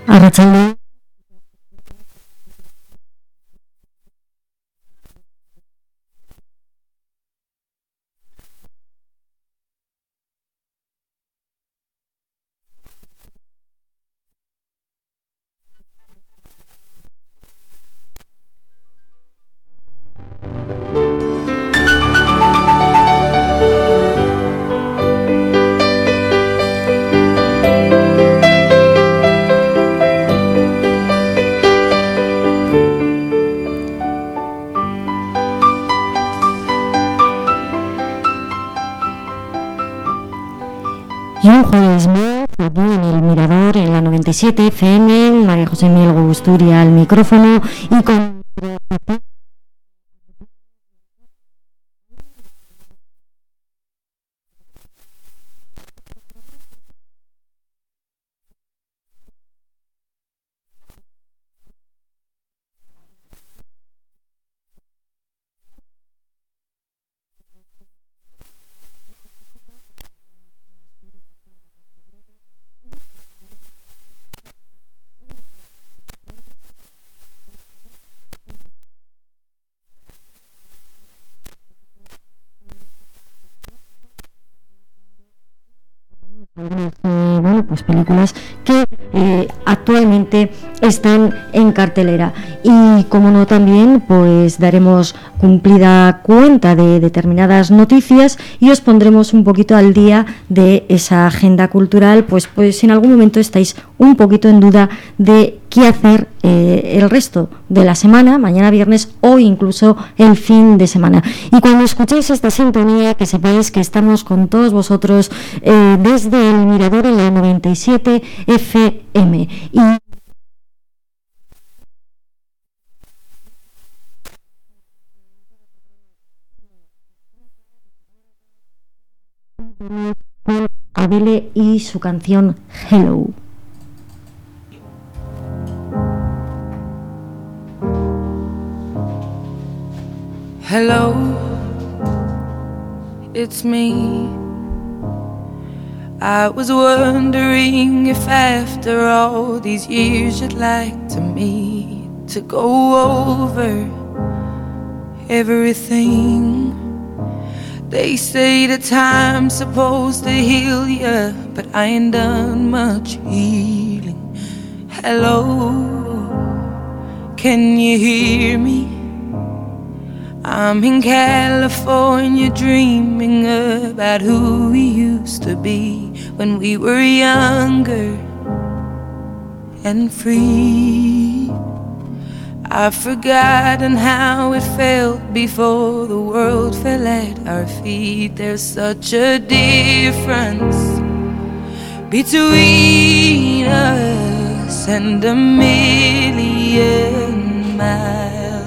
Arratsalde. Y un jueves más, aquí en el Mirador, en la 97 FM, María José Miguel Gusturia al micrófono y con... Bueno, pues películas que actualmente están en cartelera, y como no, también pues daremos cumplida cuenta de determinadas noticias y os pondremos un poquito al día de esa agenda cultural, pues si en algún momento estáis un poquito en duda de qué hacer el resto de la semana, mañana viernes o incluso el fin de semana. Y cuando escuchéis esta sintonía, que sepáis que estamos con todos vosotros desde el Mirador en la 97 FM. Y con Adele y su canción Hello. Hello, it's me. I was wondering if after all these years you'd like to meet, to go over everything. They say that time's supposed to heal ya, but I ain't done much healing. Hello, can you hear me? I'm in California dreaming about who we used to be when we were younger and free. I've forgotten how it felt before the world fell at our feet. There's such a difference between us and a million miles.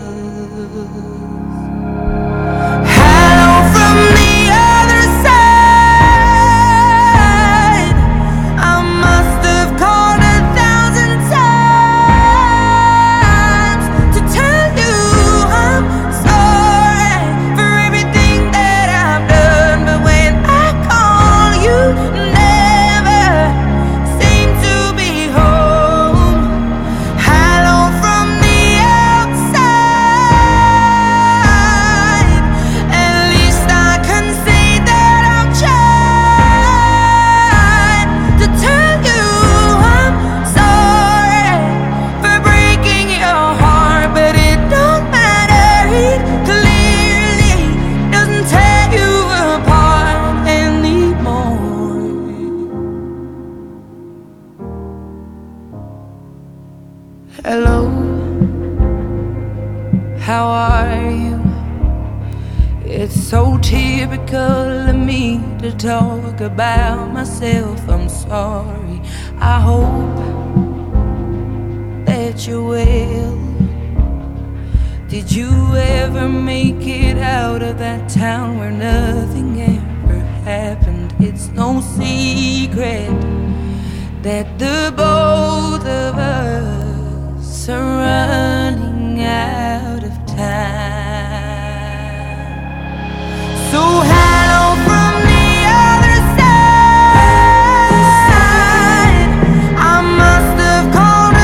Hello, how are you? It's so typical of me to talk about myself. I'm sorry. I hope that you're well. Did you ever make it out of that town where nothing ever happened? It's no secret that the both of us are running out of time. So hello from the other side. I must have called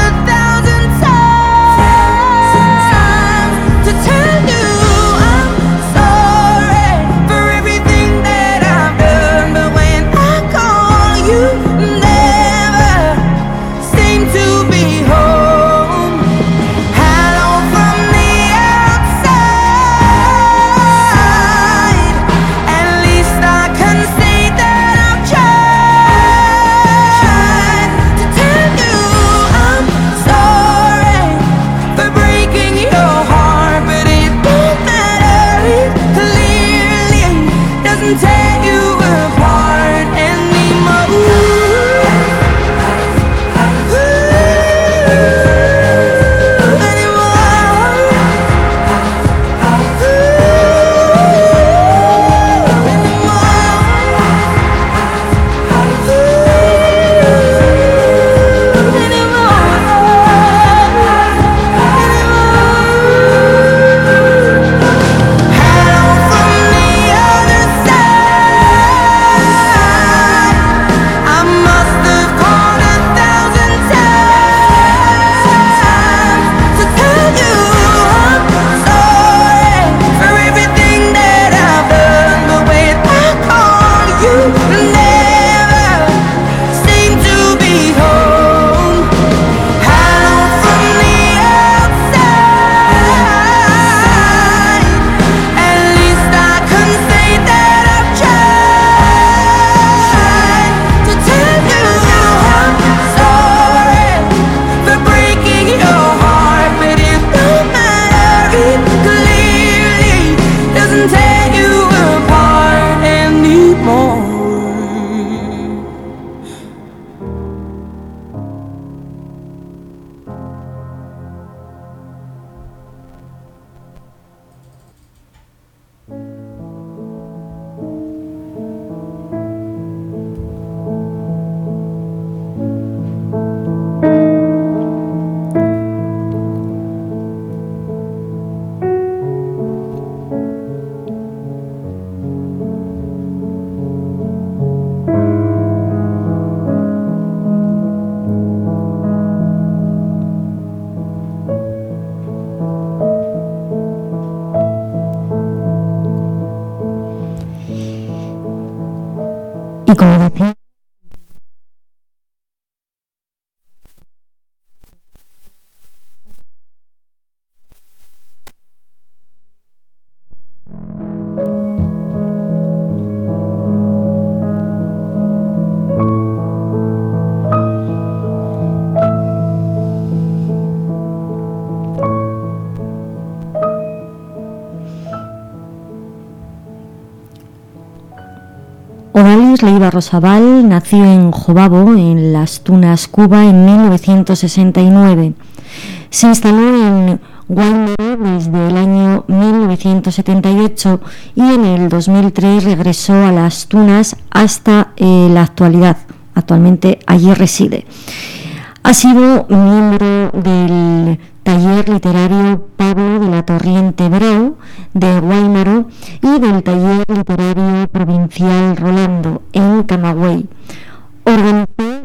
Luis Leiva Rosabal nació en Jobabo, en Las Tunas, Cuba, en 1969. Se instaló en Guaymaro desde el año 1978 y en el 2003 regresó a Las Tunas hasta la actualidad. Actualmente allí reside. Ha sido miembro del taller literario Pablo de la Torriente Breu de Guaymaro y del taller literario provincial Rolando en Camagüey. Organizó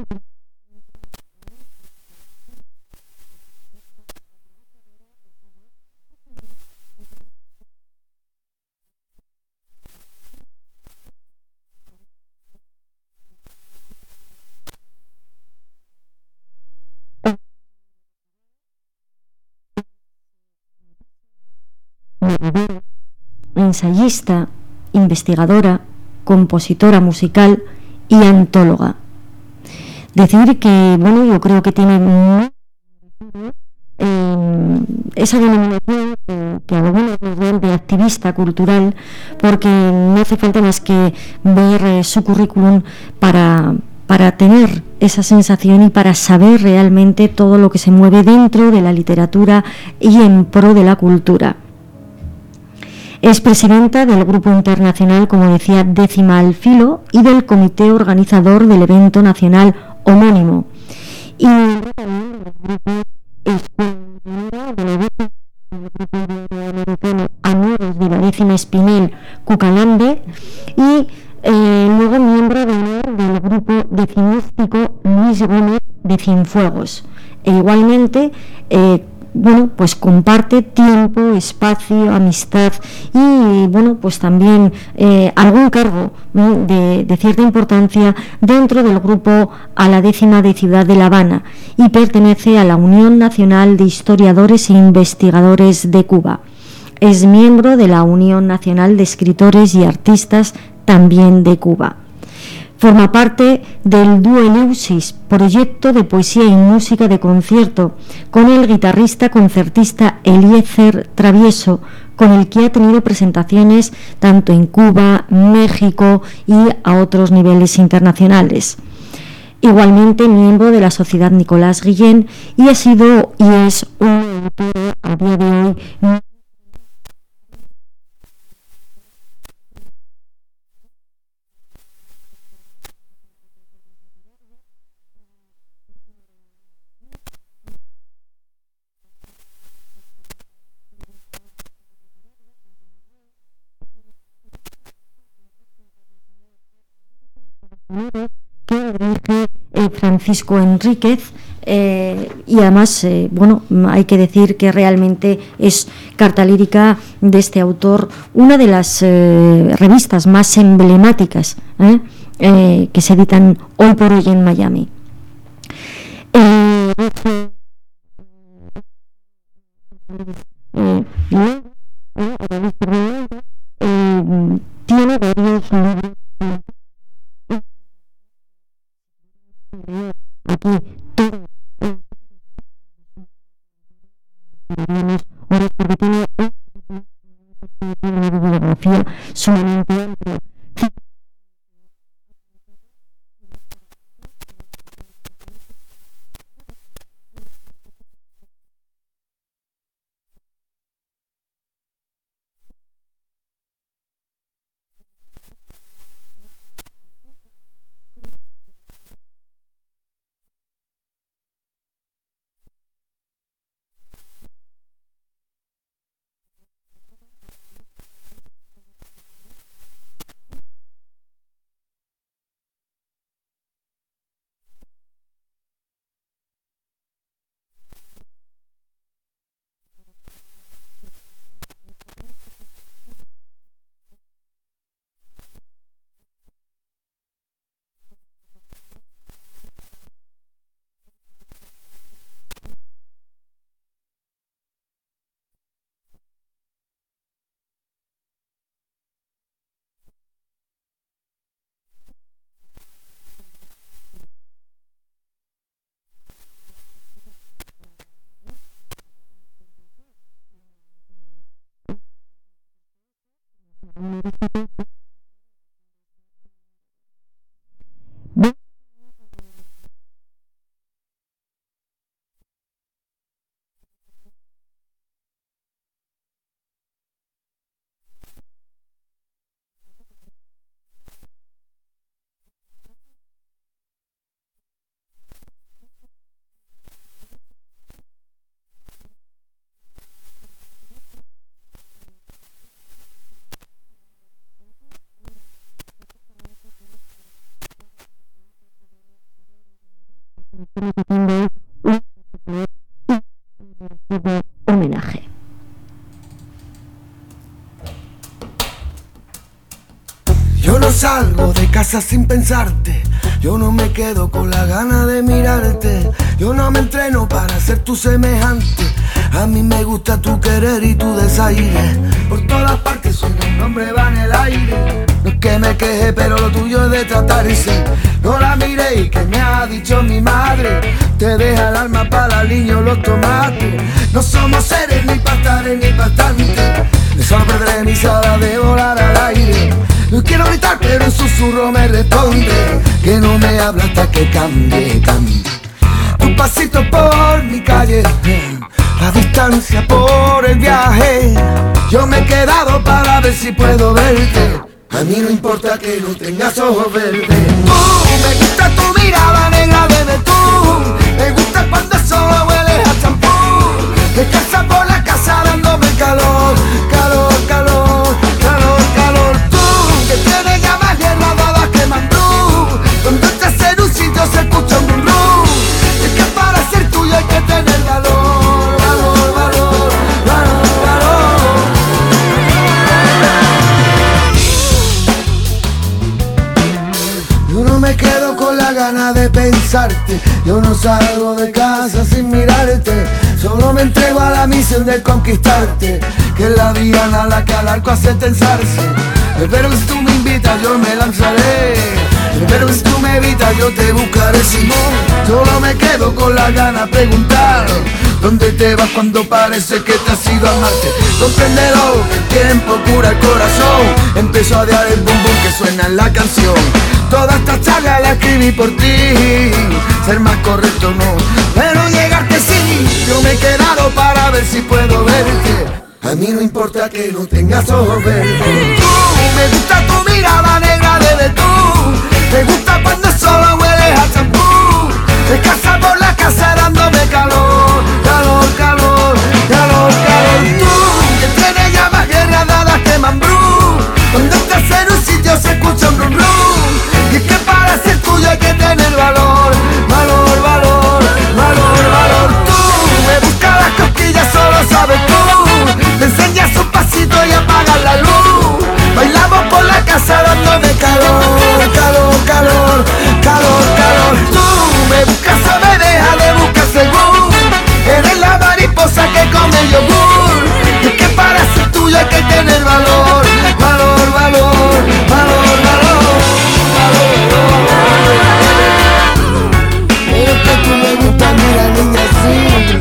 ensayista, investigadora, compositora musical y antóloga. Decir que, bueno, yo creo que tiene esa denominación que algunos nos dan de activista cultural, porque no hace falta más que ver su currículum para tener esa sensación y para saber realmente todo lo que se mueve dentro de la literatura y en pro de la cultura. Es presidenta del Grupo Internacional, como decía, Décima al Filo y del comité organizador del evento nacional homónimo. Y también del grupo americano Amigos de la Décima Espinel Cucalambe y luego miembro de honor del grupo decimístico Luis Gómez de Cienfuegos. E igualmente bueno, pues comparte tiempo, espacio, amistad y bueno, pues también algún cargo, ¿no?, de cierta importancia dentro del grupo a la décima de Ciudad de La Habana y pertenece a la Unión Nacional de Historiadores e Investigadores de Cuba. Es miembro de la Unión Nacional de Escritores y Artistas también de Cuba. Forma parte del dúo Eleusis, proyecto de poesía y música de concierto, con el guitarrista concertista Eliezer Travieso, con el que ha tenido presentaciones tanto en Cuba, México y a otros niveles internacionales. Igualmente miembro de la Sociedad Nicolás Guillén y ha sido y es un autor a día de hoy que dirige Francisco Enríquez, y además, bueno, hay que decir que realmente es Carta Lírica de este autor, una de las revistas más emblemáticas que se editan hoy por hoy en Miami. Tiene varios libros aquí todo horas porque tiene una bibliografía sumamente amplia. estamos haciendo un homenaje. Yo no salgo de casa sin pensarte, yo no me quedo con la gana de mirarte, yo no me entreno para ser tu semejante, a mí me gusta tu querer y tu desaire, por todas partes suena un nombre va en el aire, no es que me queje pero lo tuyo es de tratarse, no la miré y que me ha dicho mi madre, te deja el alma para el niño los tomates, no somos seres ni pastares ni bastantes, solo perderé mis alas de volar al aire. No quiero gritar pero en susurro me responde que no me habla hasta que cambie. Tu pasito por mi calle, la distancia por el viaje, yo me he quedado para ver si puedo verte, a mí no importa que no tengas ojos verdes. Me gusta tu mirada negra, bebé, tú me gusta cuando solo hueles a champú, te casa por la casa dándome calor, calor, calor, calor, calor. Tú que tienes llamas hierradas que mandó, donde estás en un sitio se escucha un rum. Es que para ser tuyo hay que tener valor, valor, valor, valor, valor. Yo no me quedo con la gana de pensarte, yo no salgo de casa sin mirarte, solo me entrego a la misión de conquistarte, que es la diana a la que al arco hace tensarse. Pero si tú me invitas yo me lanzaré, pero si tú me evitas yo te buscaré, Simón. Solo me quedo con la gana de preguntar ¿dónde te vas cuando parece que te has ido a Marte? Compréndelo, el tiempo cura el corazón, empezó a dar el bum bum que suena en la canción. Toda esta charla la escribí por ti, ser más correcto no, pero llegarte sí. Yo me he quedado para ver si puedo verte, a mí no importa que no tengas ojos verdes. Tú, me gusta tu mirada negra de tú, me gusta cuando solo hueles a champú, te casa por la casa dándome calor, calor, calor, calor, calor. Tú, que tienes llamas guerradas que mambrú, cuando estás en un sitio se escucha un rum rum. Y es que para ser tuyo hay que tener valor, valor, valor, valor, valor. Tú me buscas las cosquillas, solo sabes tú, me enseñas un pasito y apagas la luz, bailamos por la casa dándome calor, calor, calor, calor, calor. Tú me buscas o me dejas de buscar según, eres la mariposa que come yogur. Y es que para ser tuyo hay que tener valor, valor, valor, valor, valor. Es que tú me gustas, mira niña, así.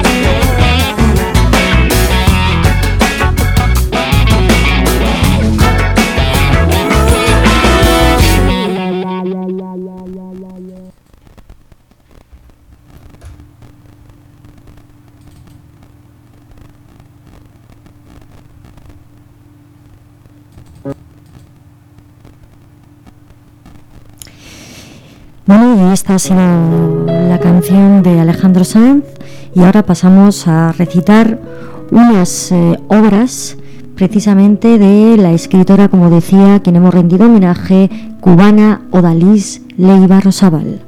Bueno, y esta ha sido la canción de Alejandro Sanz y ahora pasamos a recitar unas obras precisamente de la escritora, como decía, a quien hemos rendido homenaje, cubana Odalys Leiva Rosabal.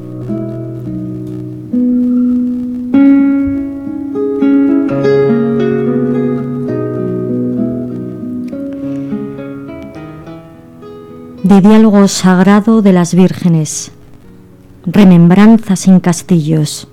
De diálogo sagrado de las vírgenes, remembranzas en castillos.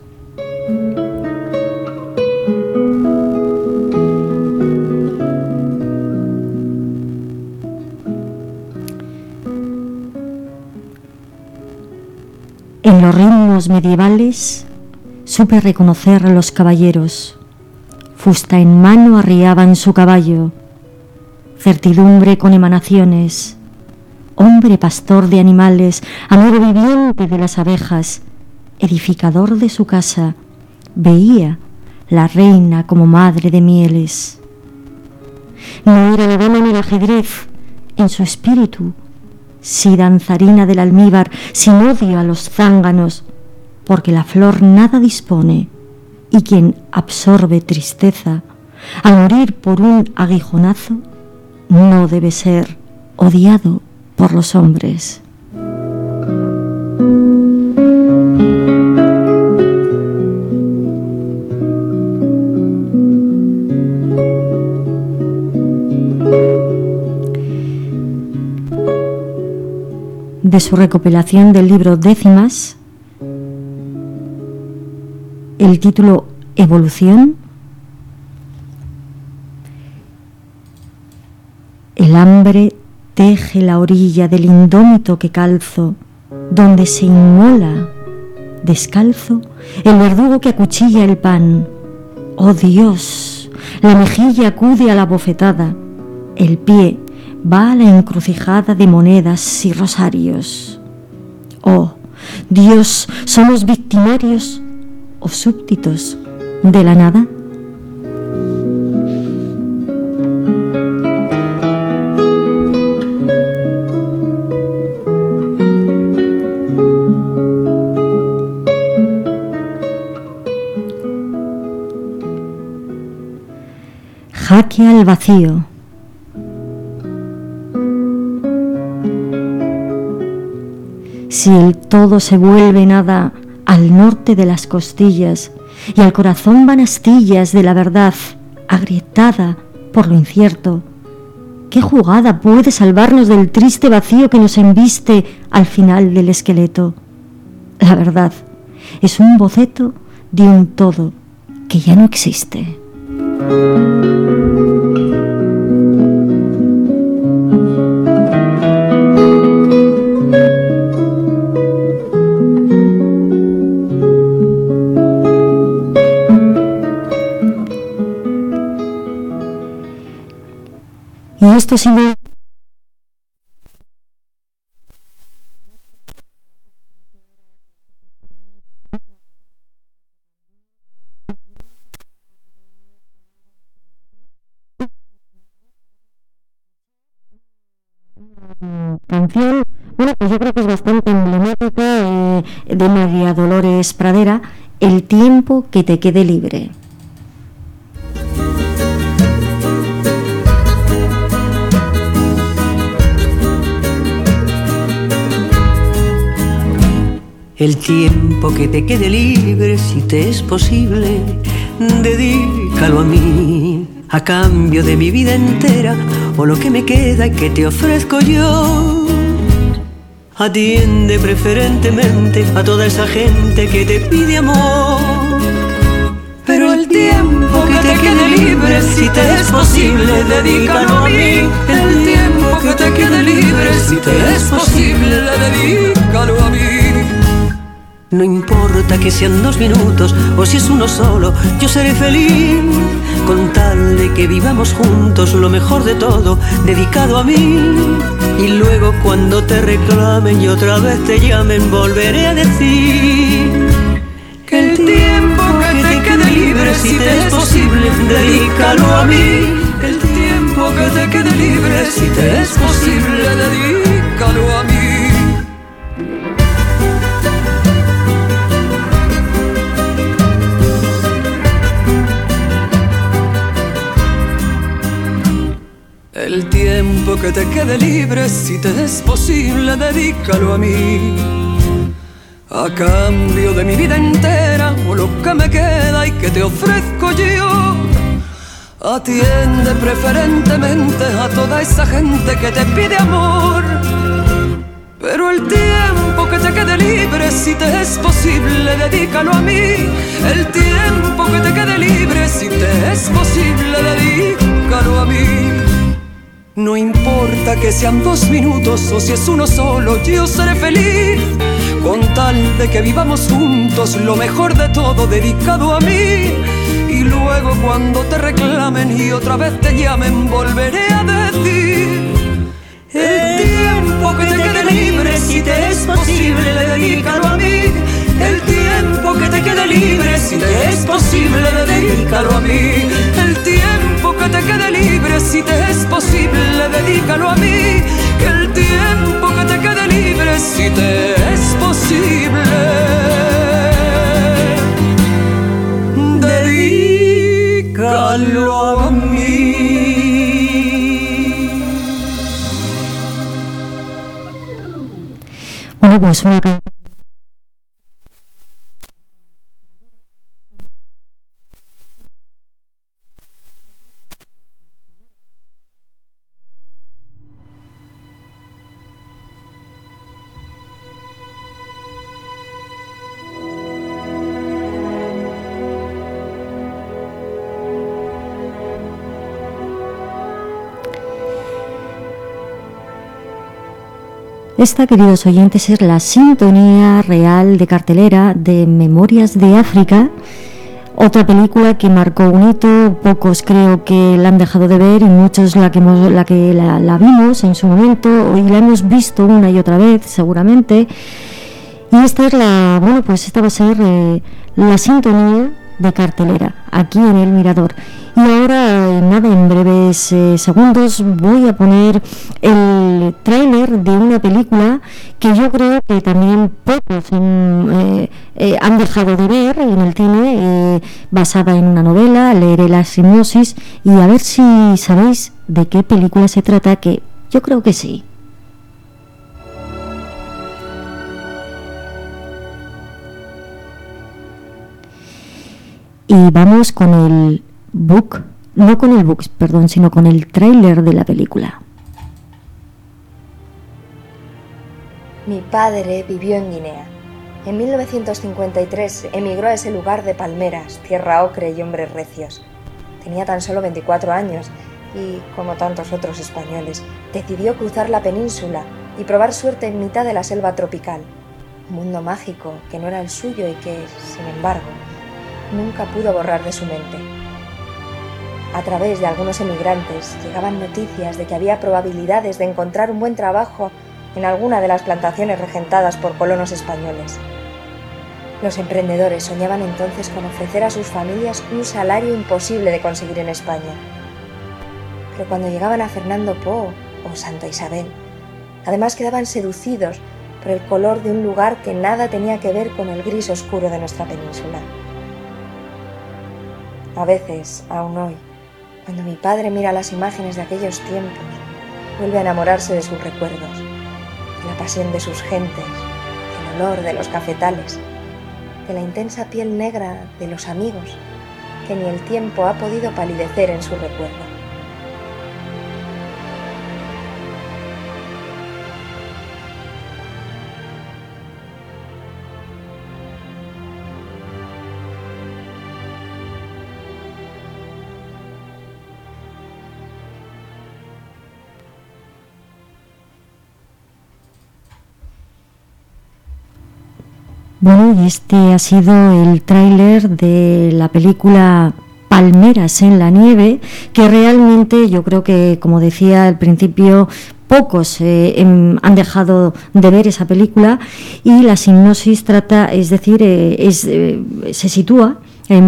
En los ritmos medievales supe reconocer a los caballeros, fusta en mano arriaban su caballo, certidumbre con emanaciones, hombre pastor de animales, amigo viviente de las abejas, edificador de su casa, veía la reina como madre de mieles. No era la dama en el ajedrez, en su espíritu, sí danzarina del almíbar, sin odio a los zánganos, porque la flor nada dispone, y quien absorbe tristeza, al morir por un aguijonazo, no debe ser odiado por los hombres. de su recopilación del libro Décimas, el título Evolución. El hambre teje la orilla del indómito que calzo, donde se inmola descalzo el verdugo que acuchilla el pan. Oh Dios, la mejilla acude a la bofetada, el pie va a la encrucijada de monedas y rosarios. Oh Dios, ¿somos victimarios o súbditos de la nada? Jaque al vacío. Si el todo se vuelve nada al norte de las costillas y al corazón van astillas de la verdad agrietada por lo incierto, ¿qué jugada puede salvarnos del triste vacío que nos embiste al final del esqueleto? La verdad es un boceto de un todo que ya no existe. Y esto sí me... canción, bueno, pues yo creo que es bastante emblemática de María Dolores Pradera, El tiempo que te quede libre. El tiempo que te quede libre, si te es posible, dedícalo a mí, a cambio de mi vida entera, o lo que me queda y que te ofrezco yo. Atiende preferentemente a toda esa gente que te pide amor. Pero el tiempo que te quede libre, si te es posible, dedícalo a mí. El tiempo que te quede libre, si te es posible, dedícalo a mí. No importa que sean 2 minutos o si es uno solo, yo seré feliz con tal de que vivamos juntos lo mejor de todo, dedicado a mí. Y luego cuando te reclamen y otra vez te llamen, volveré a decir que el tiempo que te quede libre, si te es posible, dedícalo a mí. El tiempo que te quede libre, si te es posible, dedícalo a mí. El tiempo que te quede libre, si te es posible, dedícalo a mí. A cambio de mi vida entera, o lo que me queda y que te ofrezco yo. Atiende preferentemente a toda esa gente que te pide amor. Pero el tiempo que te quede libre, si te es posible, dedícalo a mí. El tiempo que te quede libre, si te es posible, dedícalo a mí. No importa que sean 2 minutos o si es uno solo, yo seré feliz con tal de que vivamos juntos lo mejor de todo, dedicado a mí. Y luego cuando te reclamen y otra vez te llamen, volveré a decir: el tiempo que te quede libre, si te es posible, dedícalo a mí. El tiempo que te quede libre, si te es posible, dedícalo a mí. El tiempo que te quede libre, si te es posible, dedícalo a mí. Que el tiempo que te quede libre, si te es posible, dedícalo a mí. Bueno, pues una canción. Esta, queridos oyentes, es la sintonía real de cartelera de Memorias de África, otra película que marcó un hito. Pocos creo que la han dejado de ver y muchos la vimos en su momento y la hemos visto una y otra vez seguramente. Y esta es esta va a ser la sintonía de cartelera aquí en El Mirador. Y ahora, en breves segundos, voy a poner el tráiler de una película que yo creo que también pocos han dejado de ver en el cine, basada en una novela. Leeré la sinopsis y a ver si sabéis de qué película se trata, que yo creo que sí. Y vamos con el sino con el tráiler de la película. Mi padre vivió en Guinea. En 1953 emigró a ese lugar de palmeras, tierra ocre y hombres recios. Tenía tan solo 24 años y, como tantos otros españoles, decidió cruzar la península y probar suerte en mitad de la selva tropical. Un mundo mágico que no era el suyo y que, sin embargo, nunca pudo borrar de su mente. A través de algunos emigrantes llegaban noticias de que había probabilidades de encontrar un buen trabajo en alguna de las plantaciones regentadas por colonos españoles. Los emprendedores soñaban entonces con ofrecer a sus familias un salario imposible de conseguir en España. Pero cuando llegaban a Fernando Po o Santa Isabel, además quedaban seducidos por el color de un lugar que nada tenía que ver con el gris oscuro de nuestra península. A veces, aún hoy, cuando mi padre mira las imágenes de aquellos tiempos, vuelve a enamorarse de sus recuerdos, de la pasión de sus gentes, del olor de los cafetales, de la intensa piel negra de los amigos, que ni el tiempo ha podido palidecer en su recuerdo. Bueno, y este ha sido el tráiler de la película Palmeras en la nieve, que realmente yo creo que, como decía al principio, pocos han dejado de ver esa película. Y la sinopsis se sitúa en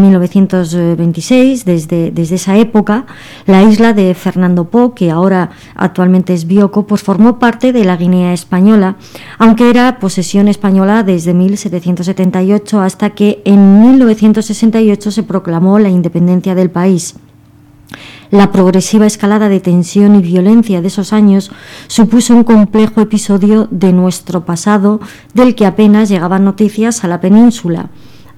1926, desde esa época, la isla de Fernando Po, que ahora actualmente es Bioko, pues formó parte de la Guinea española, aunque era posesión española desde 1778 hasta que en 1968 se proclamó la independencia del país. La progresiva escalada de tensión y violencia de esos años supuso un complejo episodio de nuestro pasado del que apenas llegaban noticias a la península.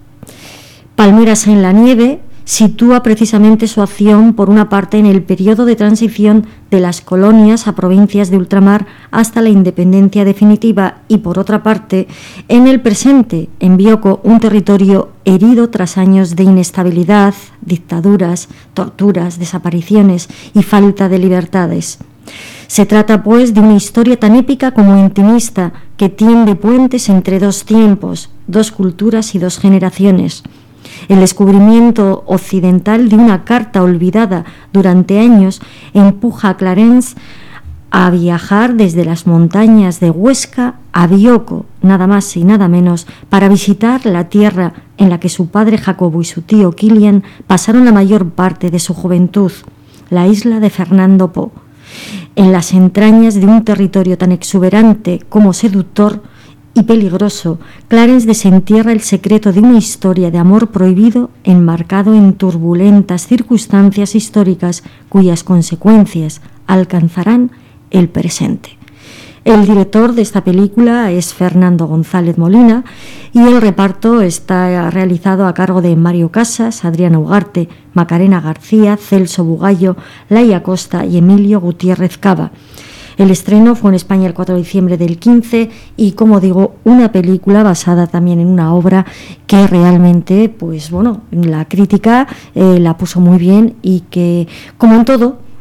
Palmeras en la nieve sitúa precisamente su acción, por una parte, en el periodo de transición de las colonias a provincias de ultramar hasta la independencia definitiva, y por otra parte, en el presente, en Bioko, un territorio herido tras años de inestabilidad, dictaduras, torturas, desapariciones y falta de libertades. Se trata, pues, de una historia tan épica como intimista, que tiende puentes entre dos tiempos, dos culturas y dos generaciones. El descubrimiento occidental de una carta olvidada durante años empuja a Clarence a viajar desde las montañas de Huesca a Bioko, nada más y nada menos, para visitar la tierra en la que su padre Jacobo y su tío Kilian pasaron la mayor parte de su juventud, la isla de Fernando Po. En las entrañas de un territorio tan exuberante como seductor y peligroso, Clarence desentierra el secreto de una historia de amor prohibido enmarcado en turbulentas circunstancias históricas cuyas consecuencias alcanzarán el presente. El director de esta película es Fernando González Molina y el reparto está realizado a cargo de Mario Casas, Adriana Ugarte, Macarena García, Celso Bugallo, Laia Costa y Emilio Gutiérrez Cava. El estreno fue en España el 4 de diciembre del 15 y, como digo, una película basada también en una obra que realmente, pues bueno, la crítica la puso muy bien y que, como en todo,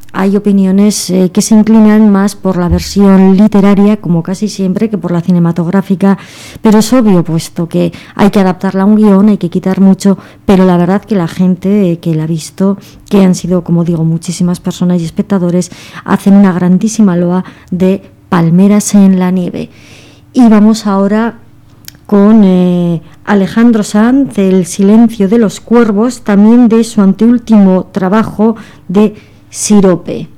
hay opiniones que se inclinan más por la versión literaria, como casi siempre, que por la cinematográfica, pero es obvio, puesto que hay que adaptarla a un guión, hay que quitar mucho, pero la verdad que la gente que la ha visto, que han sido, como digo, muchísimas personas y espectadores, hacen una grandísima loa de Palmeras en la nieve. Y vamos ahora con Alejandro Sanz, El silencio de los cuervos, también de su anteúltimo trabajo de Sirope.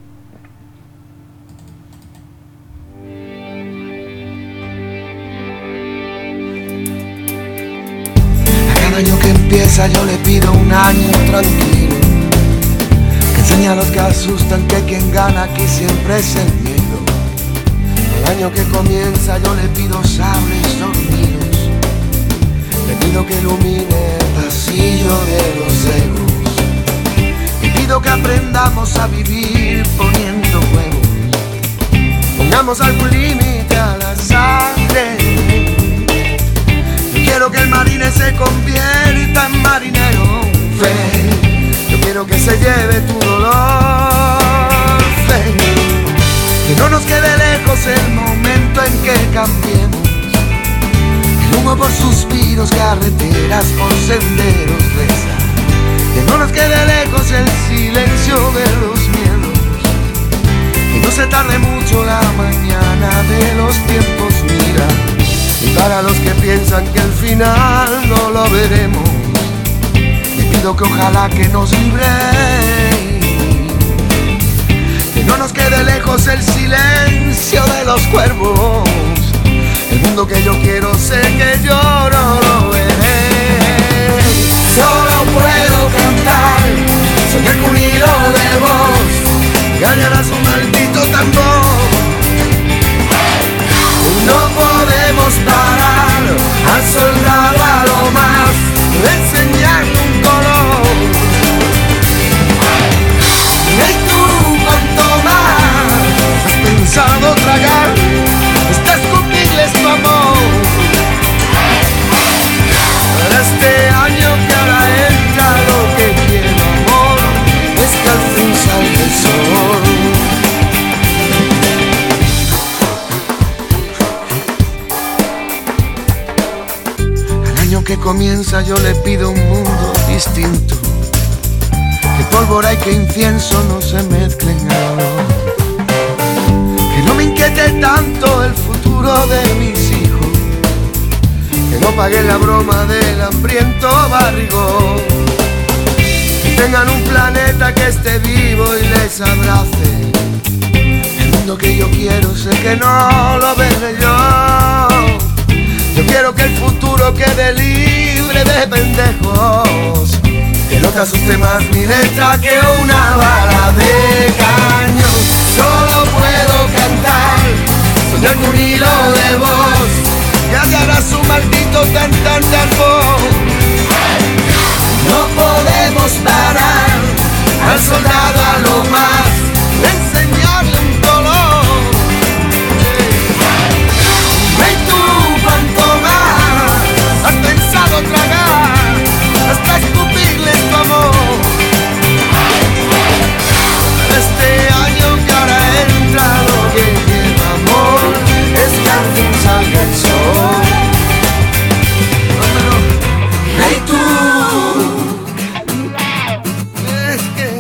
A cada año que empieza yo le pido un año tranquilo, que enseña a los que asustan que quien gana aquí siempre es el miedo. Al año que comienza yo le pido sables dormidos, le pido que ilumine el pasillo de los egos. Pido que aprendamos a vivir poniendo huevos, pongamos algún límite a la sangre. Yo quiero que el marine se convierta en marinero. Fe, yo quiero que se lleve tu dolor. Fe, que no nos quede lejos el momento en que cambiemos. El humo por suspiros, carreteras por senderos reza. Que no nos quede lejos el silencio de los miedos, que no se tarde mucho la mañana de los tiempos, mira. Y para los que piensan que el final no lo veremos, le pido que ojalá que nos libre, que no nos quede lejos el silencio de los cuervos. El mundo que yo quiero, sé que yo no lo veré. Solo puedo cantar, soñar con un hilo de voz, gallará su maldito tambor. No podemos parar al soldado a lo más, enseñarle un color. ¿Y tú cuánto más has pensado tragar? Estas escupirles tu amor. Para este año que ahora entra, lo que quiero, amor, es que al fin salga el sol. Al año que comienza yo le pido un mundo distinto, que pólvora y que incienso no se mezclen al olor, que no me inquiete tanto el futuro de mis hijos, que no paguen la broma del hambriento barrigón, que tengan un planeta que esté vivo y les abrace. El mundo que yo quiero sé que no lo veré yo. Yo quiero que el futuro quede libre de pendejos, que no te asuste más mi letra que una bala de cañón. Solo puedo cantar, soñar con un hilo de voz, que hallará su maldito tan tambor. No podemos parar al soldado a lo más, enseñarle un color. ¿Y tú cuánto más has pensado tragar hasta escupirles tu amor? Este año que ahora entra, lo que lleva amor es que al fin salga el sol. Hey tú, es que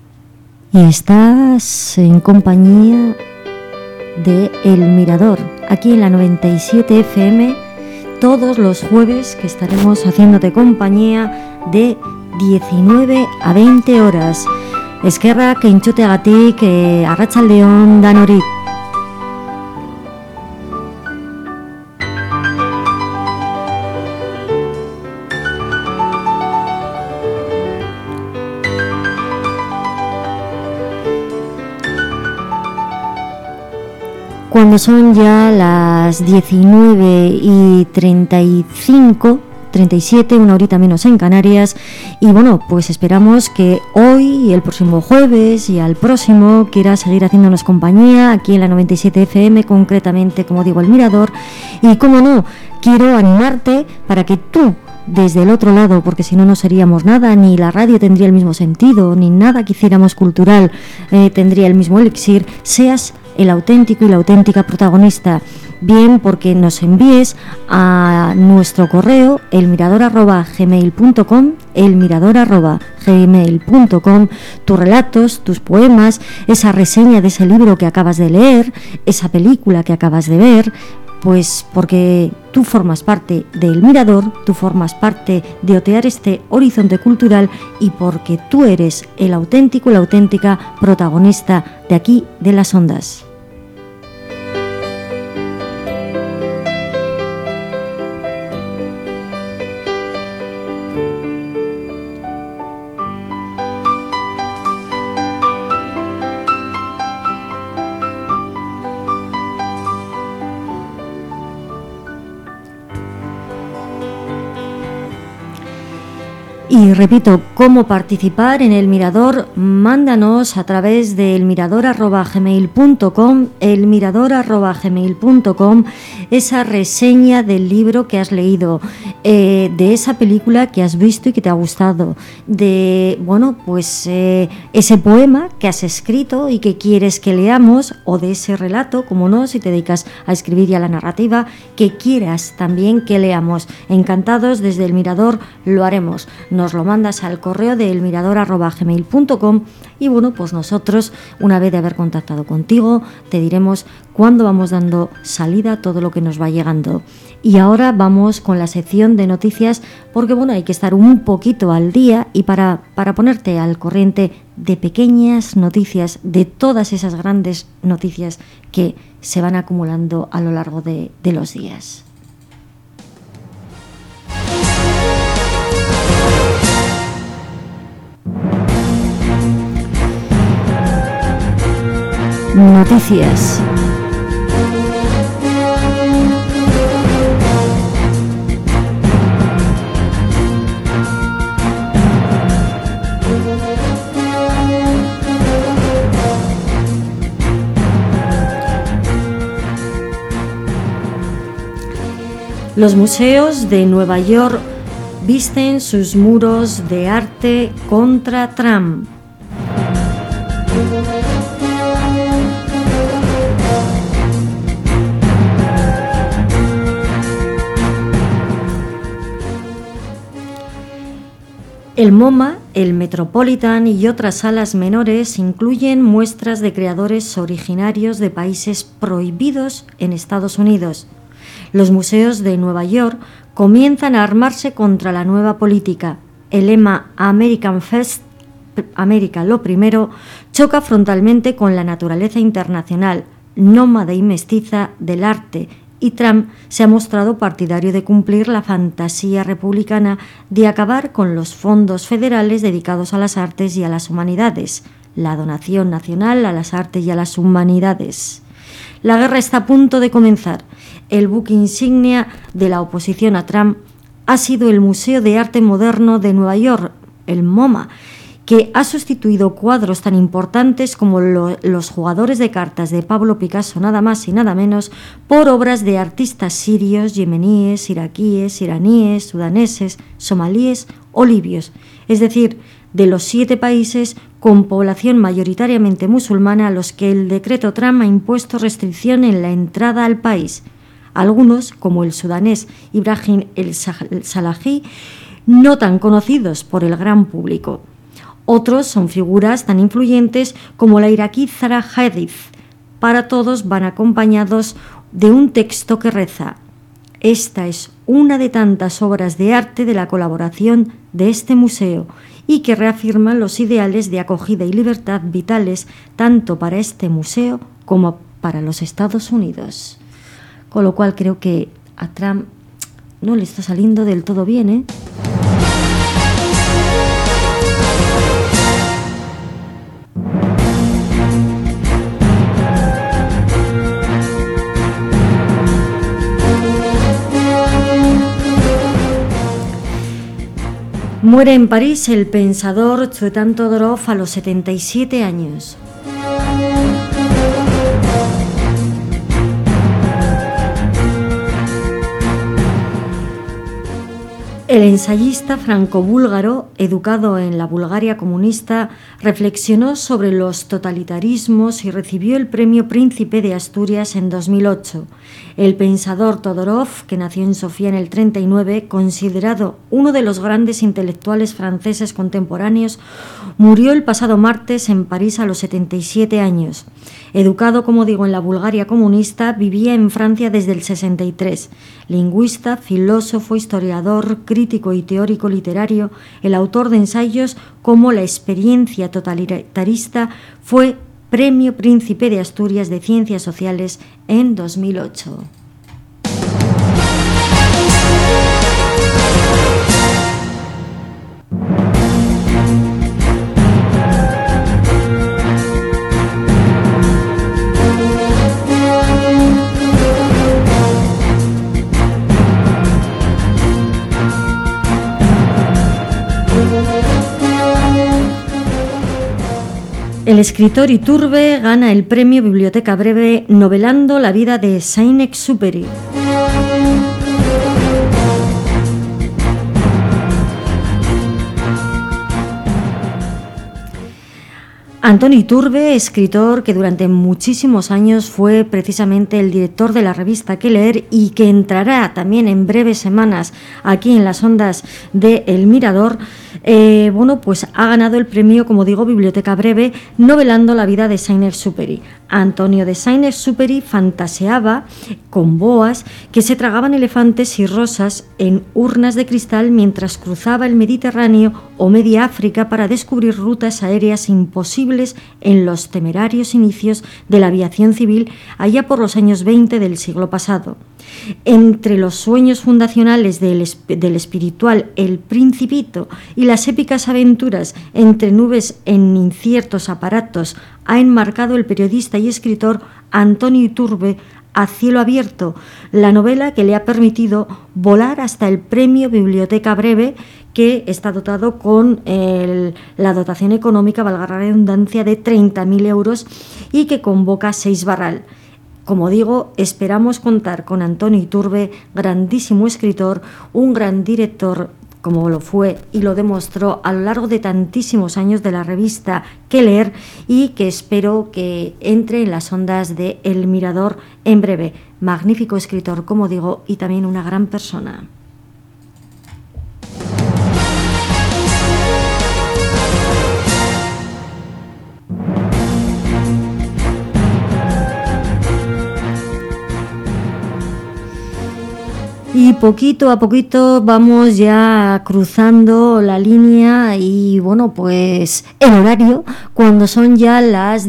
Y estás en compañía de El Mirador, aquí en la 97 FM, todos los jueves, que estaremos haciéndote compañía de 19 a 20 horas. Eskerrak entzuteagatik, arratsaldeon danori. Cuando son ya las 19:37, una horita menos en Canarias, y bueno, pues esperamos que hoy y el próximo jueves y al próximo quieras seguir haciéndonos compañía aquí en la 97 FM, concretamente, como digo, El Mirador. Y como no, quiero animarte para que tú, desde el otro lado, porque si no, no seríamos nada, ni la radio tendría el mismo sentido, ni nada que hiciéramos cultural tendría el mismo elixir, seas el auténtico y la auténtica protagonista. Bien, porque nos envíes a nuestro correo elmirador@gmail.com tus relatos, tus poemas, esa reseña de ese libro que acabas de leer, esa película que acabas de ver, pues porque tú formas parte del Mirador, tú formas parte de otear este horizonte cultural, y porque tú eres el auténtico y la auténtica protagonista de aquí, de las ondas. Y repito, cómo participar en El Mirador, mándanos a través de elmirador@gmail.com, esa reseña del libro que has leído, de esa película que has visto y que te ha gustado, de, bueno, pues ese poema que has escrito y que quieres que leamos, o de ese relato, como no, si te dedicas a escribir y a la narrativa, que quieras también que leamos. Encantados, desde El Mirador lo haremos. Nos lo mandas al correo de elmirador@gmail.com, y bueno, pues nosotros, una vez de haber contactado contigo, te diremos cuándo vamos dando salida a todo lo que nos va llegando. Y ahora vamos con la sección de noticias, porque bueno, hay que estar un poquito al día, y para ponerte al corriente de pequeñas noticias, de todas esas grandes noticias que se van acumulando a lo largo de los días. Noticias. Los museos de Nueva York visten sus muros de arte contra Trump. El MoMA, el Metropolitan y otras salas menores incluyen muestras de creadores originarios de países prohibidos en Estados Unidos. Los museos de Nueva York comienzan a armarse contra la nueva política. El lema American First, América lo primero, choca frontalmente con la naturaleza internacional, nómada y mestiza del arte, y Trump se ha mostrado partidario de cumplir la fantasía republicana de acabar con los fondos federales dedicados a las artes y a las humanidades, la donación nacional a las artes y a las humanidades. La guerra está a punto de comenzar. El buque insignia de la oposición a Trump ha sido el Museo de Arte Moderno de Nueva York, el MoMA, que ha sustituido cuadros tan importantes como los jugadores de cartas de Pablo Picasso, nada más y nada menos, por obras de artistas sirios, yemeníes, iraquíes, iraníes, sudaneses, somalíes o libios, es decir, de los 7 países con población mayoritariamente musulmana a los que el decreto Trump ha impuesto restricción en la entrada al país. Algunos, como el sudanés Ibrahim el-Salahi, no tan conocidos por el gran público. Otros son figuras tan influyentes como la iraquí Zahra Hadid. Para todos van acompañados de un texto que reza: esta es una de tantas obras de arte de la colaboración de este museo y que reafirman los ideales de acogida y libertad vitales tanto para este museo como para los Estados Unidos. Con lo cual creo que a Trump no le está saliendo del todo bien, ¿eh? Muere en París el pensador Tzvetan Todorov a los 77 años. El ensayista franco-búlgaro, educado en la Bulgaria comunista, reflexionó sobre los totalitarismos y recibió el Premio Príncipe de Asturias en 2008. El pensador Todorov, que nació en Sofía en el 39, considerado uno de los grandes intelectuales franceses contemporáneos, murió el pasado martes en París a los 77 años. Educado, como digo, en la Bulgaria comunista, vivía en Francia desde el 63. Lingüista, filósofo, historiador, crítico y teórico literario, el autor de ensayos como La experiencia totalitarista, fue Premio Príncipe de Asturias de Ciencias Sociales en 2008. El escritor Iturbe gana el premio Biblioteca Breve novelando la vida de Saint-Exupéry. Antoni Iturbe, escritor que durante muchísimos años fue precisamente el director de la revista Que Leer y que entrará también en breves semanas aquí en las ondas de El Mirador, pues ha ganado el premio, como digo, Biblioteca Breve, novelando la vida de Saint-Exupéry. Antonio de Saint-Exupéry fantaseaba con boas que se tragaban elefantes y rosas en urnas de cristal mientras cruzaba el Mediterráneo o media África para descubrir rutas aéreas imposibles en los temerarios inicios de la aviación civil allá por los años 20 del siglo pasado. Entre los sueños fundacionales del espiritual El Principito y las épicas aventuras entre nubes en inciertos aparatos ha enmarcado el periodista y escritor Antoni Iturbe A cielo abierto, la novela que le ha permitido volar hasta el premio Biblioteca Breve, que está dotado con la dotación económica, valga la redundancia, de 30.000 euros y que convoca 6 Barral. Como digo, esperamos contar con Antoni Iturbe, grandísimo escritor, un gran director, como lo fue y lo demostró a lo largo de tantísimos años de la revista Que Leer, y que espero que entre en las ondas de El Mirador en breve. Magnífico escritor, como digo, y también una gran persona. Y poquito a poquito vamos ya cruzando la línea y bueno, pues el horario, cuando son ya las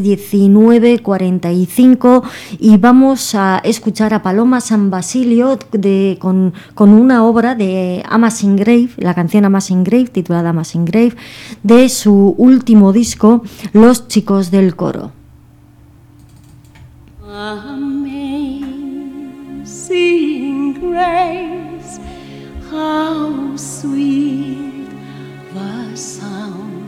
19:45, y vamos a escuchar a Paloma San Basilio con una obra de Amazing Grave, la canción Amazing Grave, titulada Amazing Grave, de su último disco, Los Chicos del Coro. Amazing grace, how sweet the sound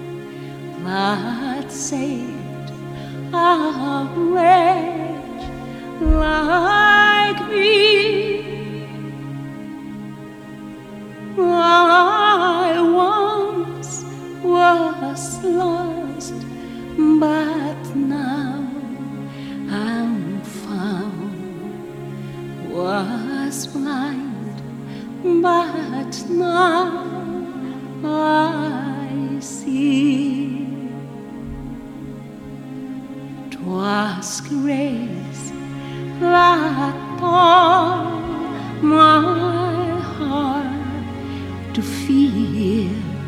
that saved a wretch like me. I once was lost, but now I'm found. Was blind, but now I see. 'Twas grace that taught my heart to feel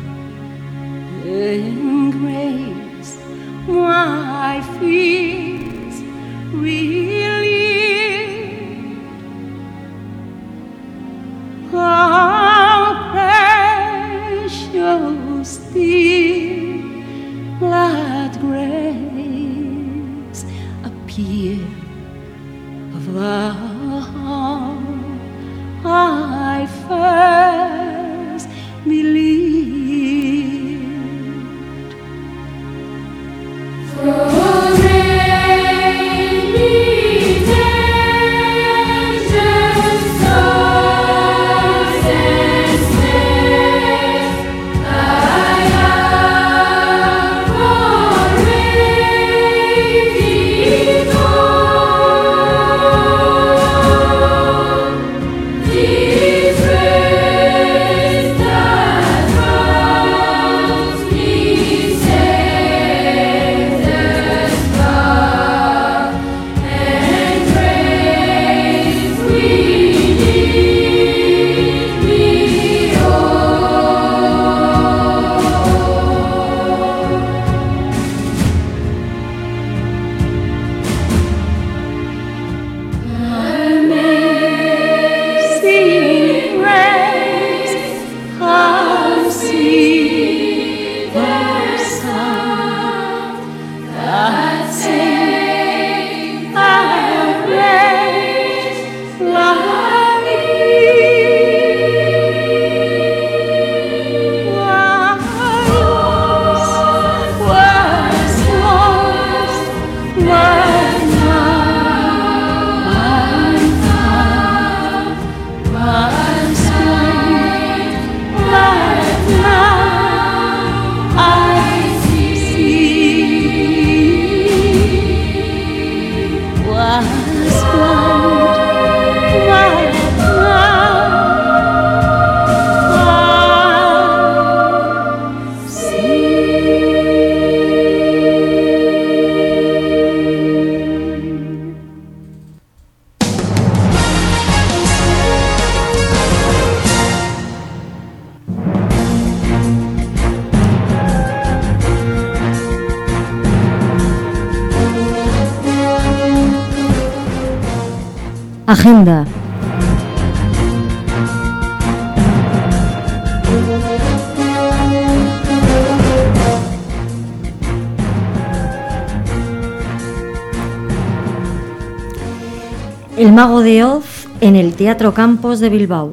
in grace my fears relieved. How precious still that grace appear of the I first believed. From rainy days and stars and space, I am already gone. These rays that rose me save the star and grace we need me Amazing grace, how sweet the sound that saved a wretch like me. Was lost, but now I'm found. Was blind, but now I see. Was blind, but now I see. Agenda. El Mago de Oz en el Teatro Campos de Bilbao.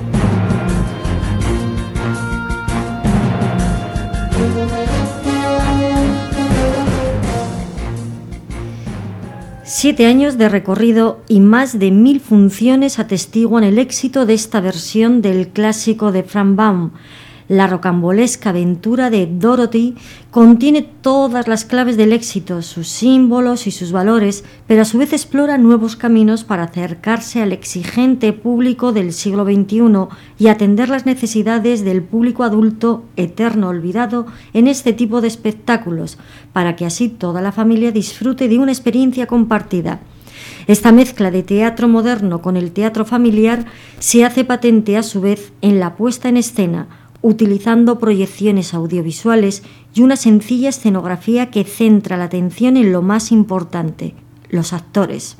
Siete años de recorrido y más de 1000 funciones atestiguan el éxito de esta versión del clásico de Frank Baum. La rocambolesca aventura de Dorothy contiene todas las claves del éxito, sus símbolos y sus valores, pero a su vez explora nuevos caminos para acercarse al exigente público del siglo XXI y atender las necesidades del público adulto eterno olvidado en este tipo de espectáculos, para que así toda la familia disfrute de una experiencia compartida. Esta mezcla de teatro moderno con el teatro familiar se hace patente a su vez en la puesta en escena, utilizando proyecciones audiovisuales y una sencilla escenografía que centra la atención en lo más importante, los actores.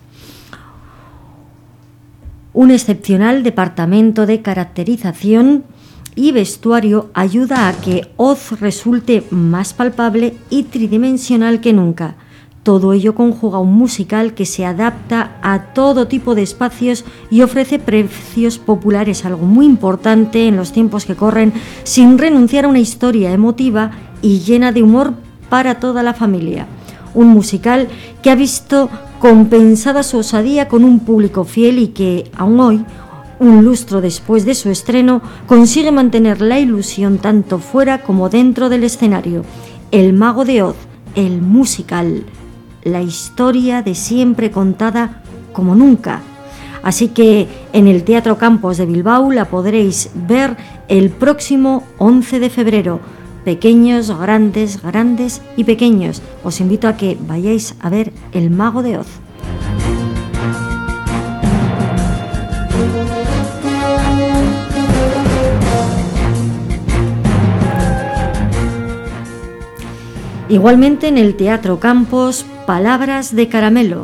Un excepcional departamento de caracterización y vestuario ayuda a que Oz resulte más palpable y tridimensional que nunca. Todo ello conjuga un musical que se adapta a todo tipo de espacios y ofrece precios populares, algo muy importante en los tiempos que corren, sin renunciar a una historia emotiva y llena de humor para toda la familia. Un musical que ha visto compensada su osadía con un público fiel y que, aún hoy, un lustro después de su estreno, consigue mantener la ilusión tanto fuera como dentro del escenario. El Mago de Oz, el musical. La historia de siempre contada como nunca. Así que en el Teatro Campos de Bilbao la podréis ver el próximo 11 de febrero. Pequeños, grandes, grandes y pequeños. Os invito a que vayáis a ver El Mago de Oz. Igualmente en el Teatro Campos, Palabras de Caramelo.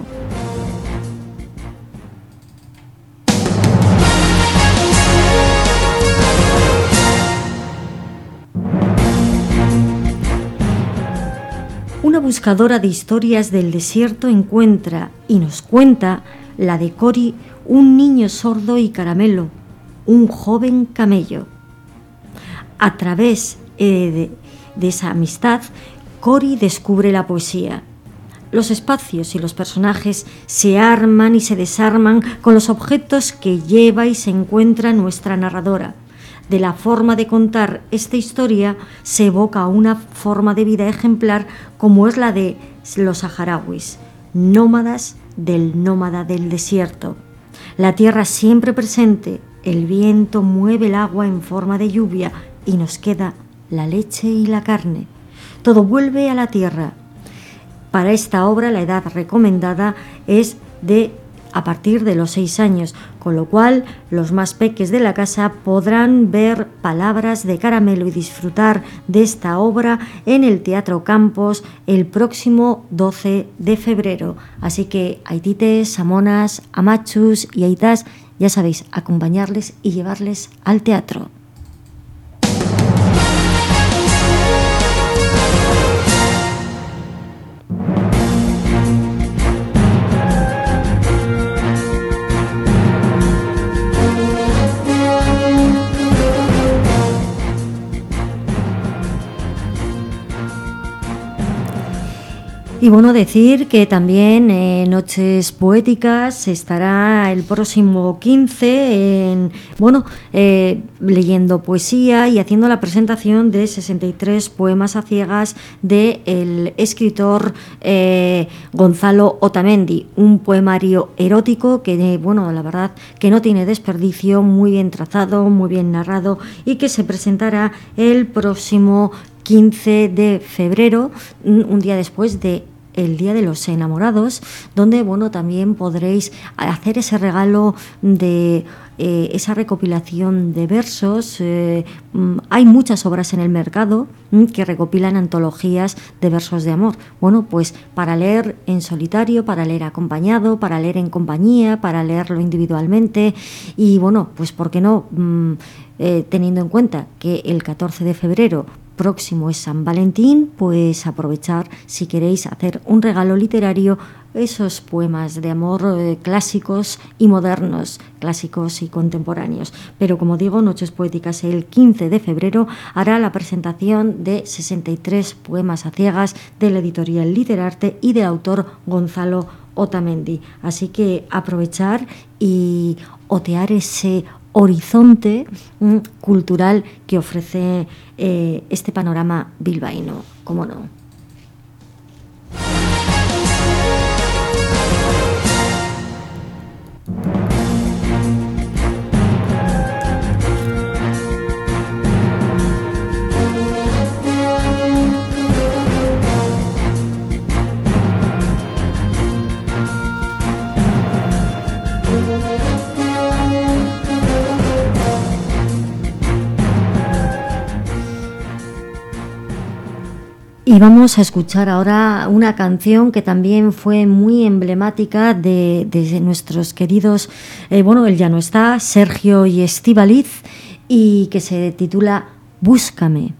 Una buscadora de historias del desierto encuentra y nos cuenta la de Cory, un niño sordo, y Caramelo, un joven camello. A través de esa amistad, Cory descubre la poesía. Los espacios y los personajes se arman y se desarman con los objetos que lleva y se encuentra nuestra narradora. De la forma de contar esta historia se evoca una forma de vida ejemplar como es la de los saharauis, nómadas del nómada del desierto. La tierra siempre presente, el viento mueve el agua en forma de lluvia y nos queda la leche y la carne. Todo vuelve a la tierra. Para esta obra la edad recomendada es a partir de los 6 años, con lo cual los más peques de la casa podrán ver Palabras de Caramelo y disfrutar de esta obra en el Teatro Campos el próximo 12 de febrero. Así que aitites, amonas, amachus y aitas, ya sabéis, acompañarles y llevarles al teatro. Y bueno, decir que también Noches Poéticas estará el próximo 15 leyendo poesía y haciendo la presentación de 63 poemas a ciegas del escritor Gonzalo Otamendi, un poemario erótico que, la verdad que no tiene desperdicio, muy bien trazado, muy bien narrado, y que se presentará el próximo 15 de febrero, un día después de el Día de los Enamorados, donde también podréis hacer ese regalo de esa recopilación de versos. Hay muchas obras en el mercado que recopilan antologías de versos de amor. Pues para leer en solitario, para leer acompañado, para leer en compañía, para leerlo individualmente y pues ¿por qué no? Teniendo en cuenta que el 14 de febrero próximo es San Valentín, pues aprovechar si queréis hacer un regalo literario, esos poemas de amor clásicos y modernos, clásicos y contemporáneos. Pero como digo, Noches Poéticas el 15 de febrero hará la presentación de 63 poemas a ciegas de la editorial Literarte y del autor Gonzalo Otamendi. Así que aprovechar y otear ese horizonte cultural que ofrece este panorama bilbaíno, ¿cómo no? Y vamos a escuchar ahora una canción que también fue muy emblemática de nuestros queridos, él ya no está, Sergio y Estíbaliz, y que se titula Búscame.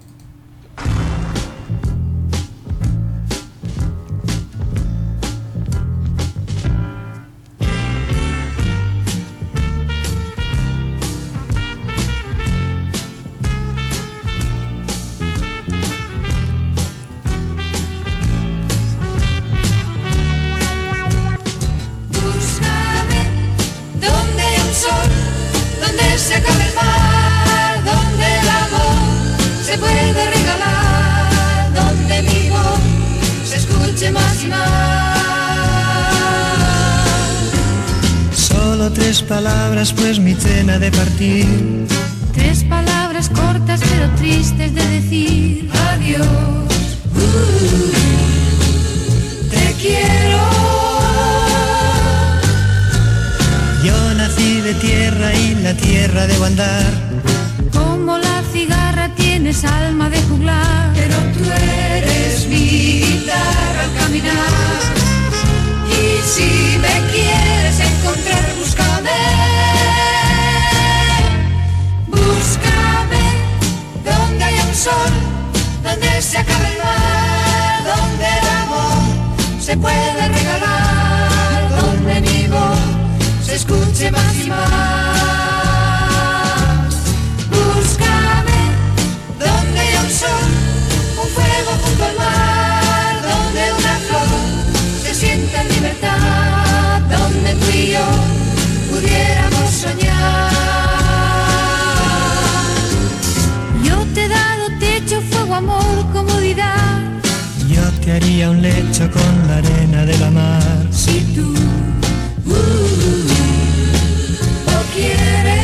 Palabras, pues mi cena de partir. 3 palabras cortas pero tristes de decir adiós. Te quiero. Yo nací de tierra y la tierra debo andar. Como la cigarra tienes tienes alma de juglar, pero tú eres mi guitarra al caminar. Y si me quieres encontrar, búscame, búscame donde haya un sol, donde se acabe el mar, donde el amor se puede regalar, donde mi voz se escuche más y más. Búscame donde haya un sol, un fuego junto al mar, donde una flor se sienta en libertad, donde tú y yo pudiéramos soñar. Yo te he dado techo, fuego, amor, comodidad. Yo te haría un lecho con la arena de la mar. Si tú lo quieres.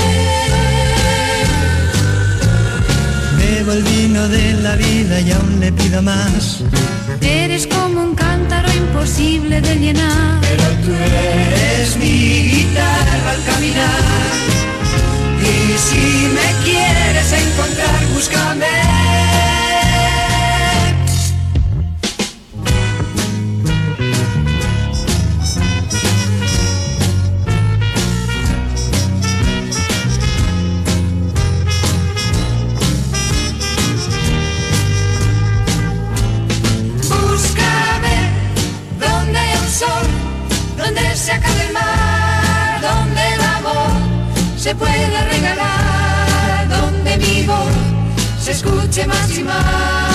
Bebo el vino de la vida y aún le pido más. Eres como un cántaro imposible de llenar, pero tú eres mi guitarra al caminar. Y si me quieres encontrar, búscame. Donde se acabe el mar, donde el amor se pueda regalar, donde mi voz se escuche más y más.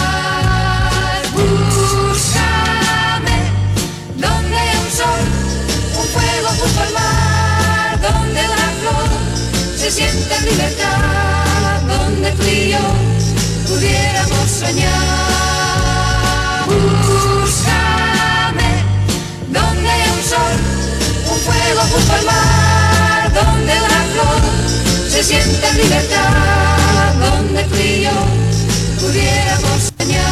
Búscame donde haya un sol, un fuego junto al mar, donde una flor se sienta en libertad, donde tú y yo pudiéramos soñar. Búscame donde haya un sol, un fuego junto al mar, donde una flor se sienta en libertad, donde tú y yo pudiéramos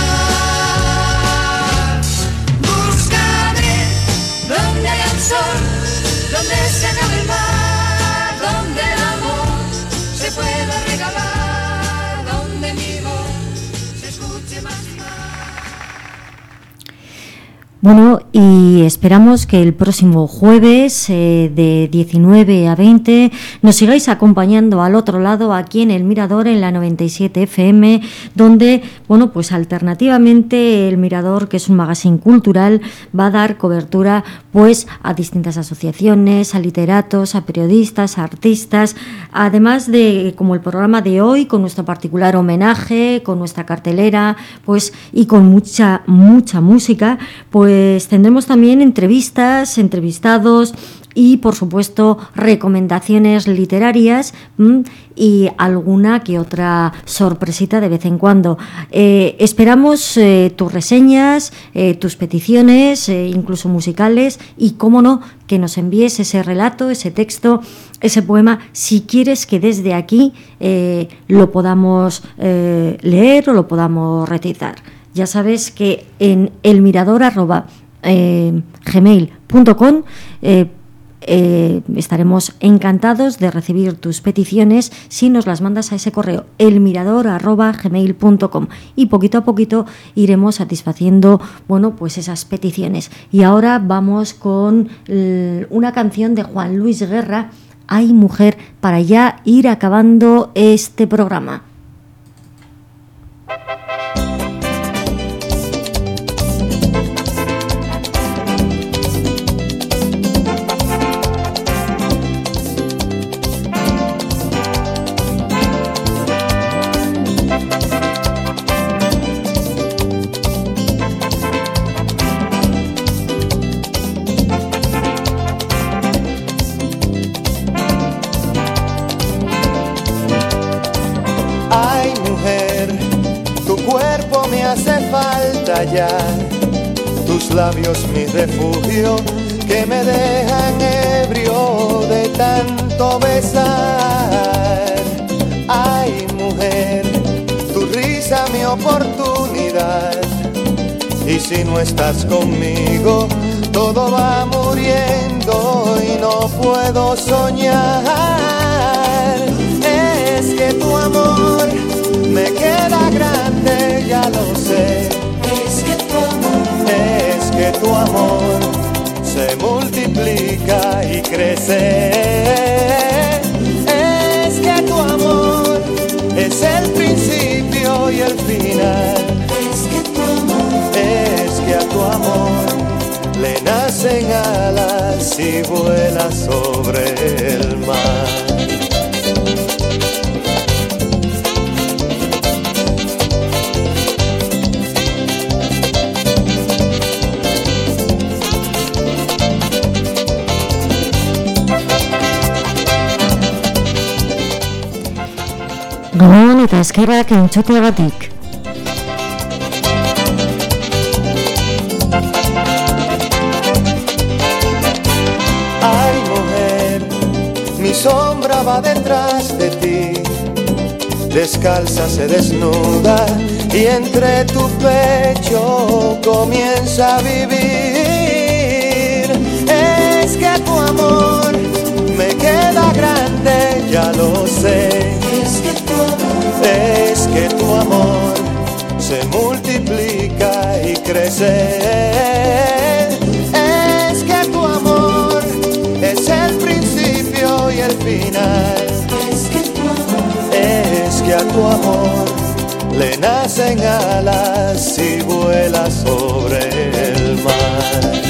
soñar. Búscame donde haya un sol, donde se acabe el mar, donde el amor se pueda regalar, donde mi voz se escuche más y más. Bueno, y esperamos que el próximo jueves de 19 a 20 nos sigáis acompañando al otro lado, aquí en El Mirador, en la 97 FM, donde, bueno, pues alternativamente El Mirador, que es un magazine cultural, va a dar cobertura pues a distintas asociaciones, a literatos, a periodistas, a artistas, además de, como el programa de hoy, con nuestro particular homenaje, con nuestra cartelera, pues, y con mucha música, pues tendremos también entrevistas, entrevistados y, por supuesto, recomendaciones literarias y alguna que otra sorpresita de vez en cuando. Esperamos tus reseñas, tus peticiones, incluso musicales, y, cómo no, que nos envíes ese relato, ese texto, ese poema, si quieres que desde aquí lo podamos leer o lo podamos recitar. Ya sabes que en elmirador@gmail.com estaremos encantados de recibir tus peticiones si nos las mandas a ese correo, elmirador@gmail.com, y poquito a poquito iremos satisfaciendo, bueno, pues esas peticiones. Y ahora vamos con una canción de Juan Luis Guerra, Ay Mujer, para ya ir acabando este programa. Ya, tus labios mi refugio, que me dejan ebrio de tanto besar. Ay, mujer, tu risa mi oportunidad, y si no estás conmigo, todo va muriendo y no puedo soñar. Es que tu amor me queda grande tu amor se multiplica y crece. Es que tu amor es el principio y el final. Es que a tu amor le nacen alas y vuela sobre el mar. Gabon eta eskerrak entzuteagatik. Ay, mujer, mi sombra va detrás de ti, descalza se desnuda y entre tu pecho comienza a vivir. Es que tu amor me queda grande, ya lo sé. Es que tu amor se multiplica y crece. Es que tu amor es el principio y el final. Es que a tu amor le nacen alas y vuela sobre el mar.